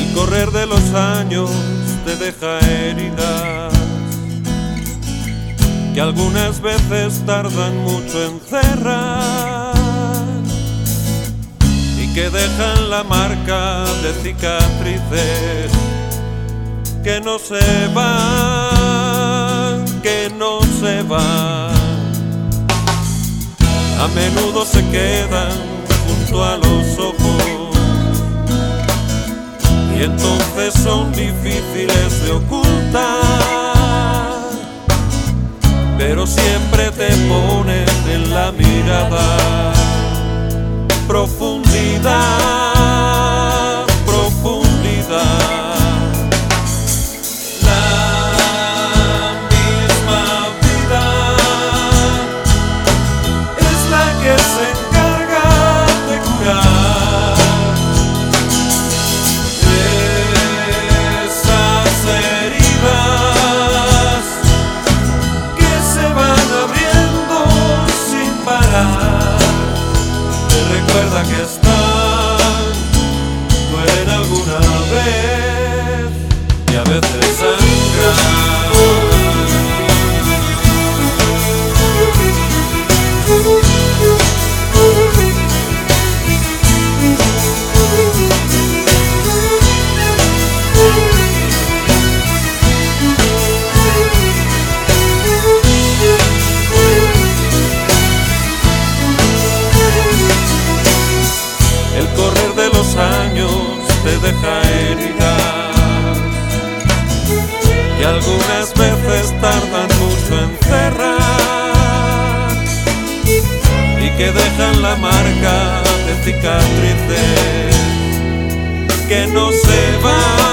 correr de los años te deja heridas que algunas veces tardan mucho en cerrar y que dejan la marca de cicatrices que no se van, que no se van. A menudo se quedan junto a los ojos y entonces son difíciles de ocultar, pero siempre te ponen en la mirada profundidad, profundidad. La misma vida es la que se encarga de curar esas heridas que se van abriendo sin parar. Recuerda que están, mueren alguna vez y a veces sangran. El correr de los años te deja heridas y algunas veces tardan mucho en cerrar y que dejan la marca de cicatrices que no se van.